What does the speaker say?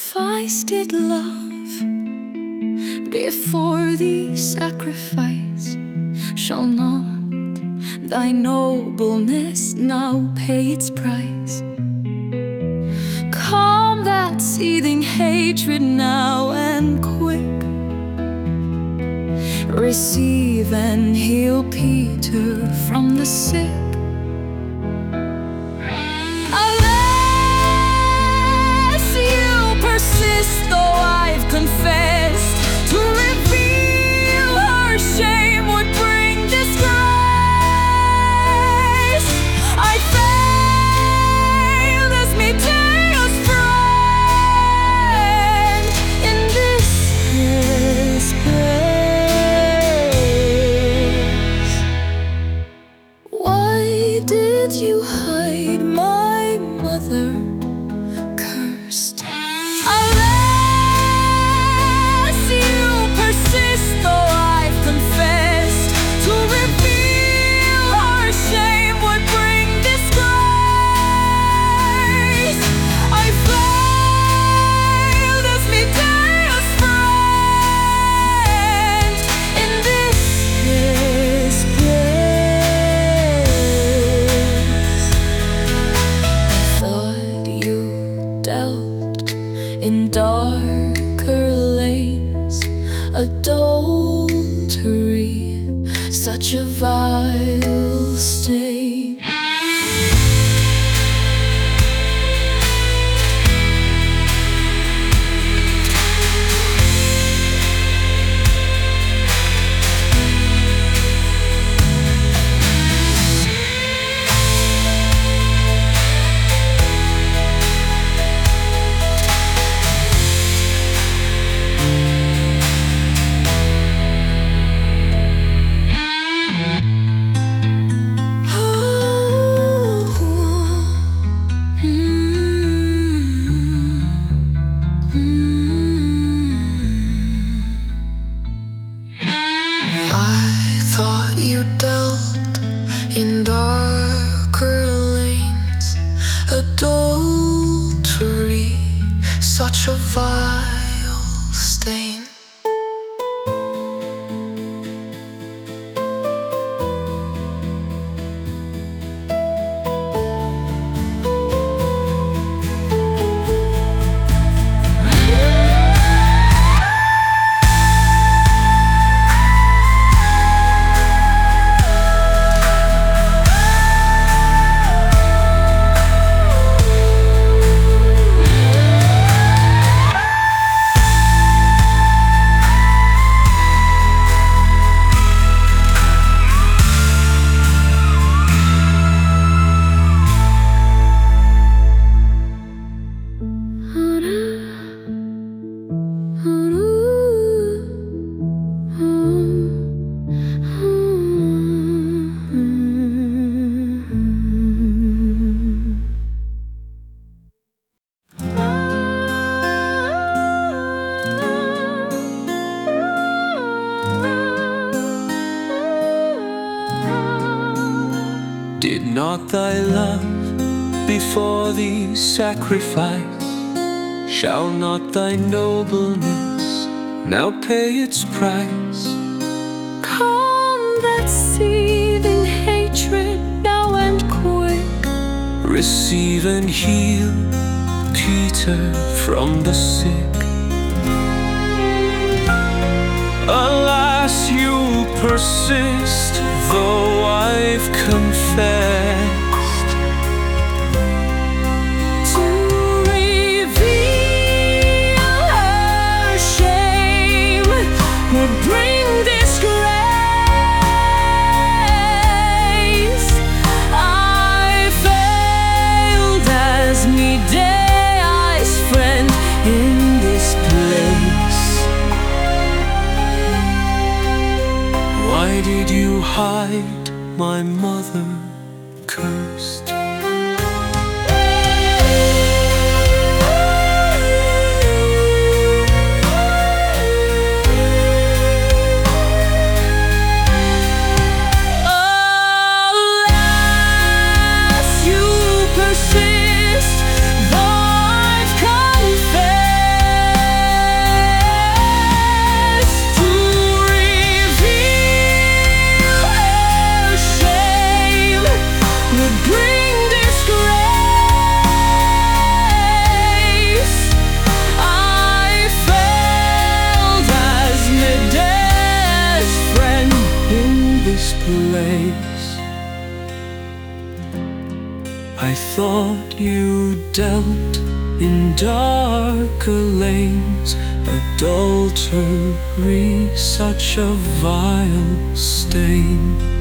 sacrificed love before the sacrifice. Shall not thy nobleness now pay its price? Calm that seething hatred now and quick. Receive and heal Peter from the sick. Though I've confessed, to reveal her shame would bring disgrace. I failed as Medea's friend in this place. Why did you hide my mother cursed? In darker lanes, adultery, such a vile stain. You dealt in darker lanes, adultery, such a vile stain. Did not thy love before the sacrifice, shall not thy nobleness now pay its price? Calm that seething hatred now and quick. Receive and heal Peter from the sick. Alas, you persist, though I've confessed, to reveal her shame would bring disgrace. I failed as Medea's friend in this place. Why did you hide my mother cursed? Alas, you persist, though I've confessed. face. I thought you dealt in darker lanes, adultery such a vile stain.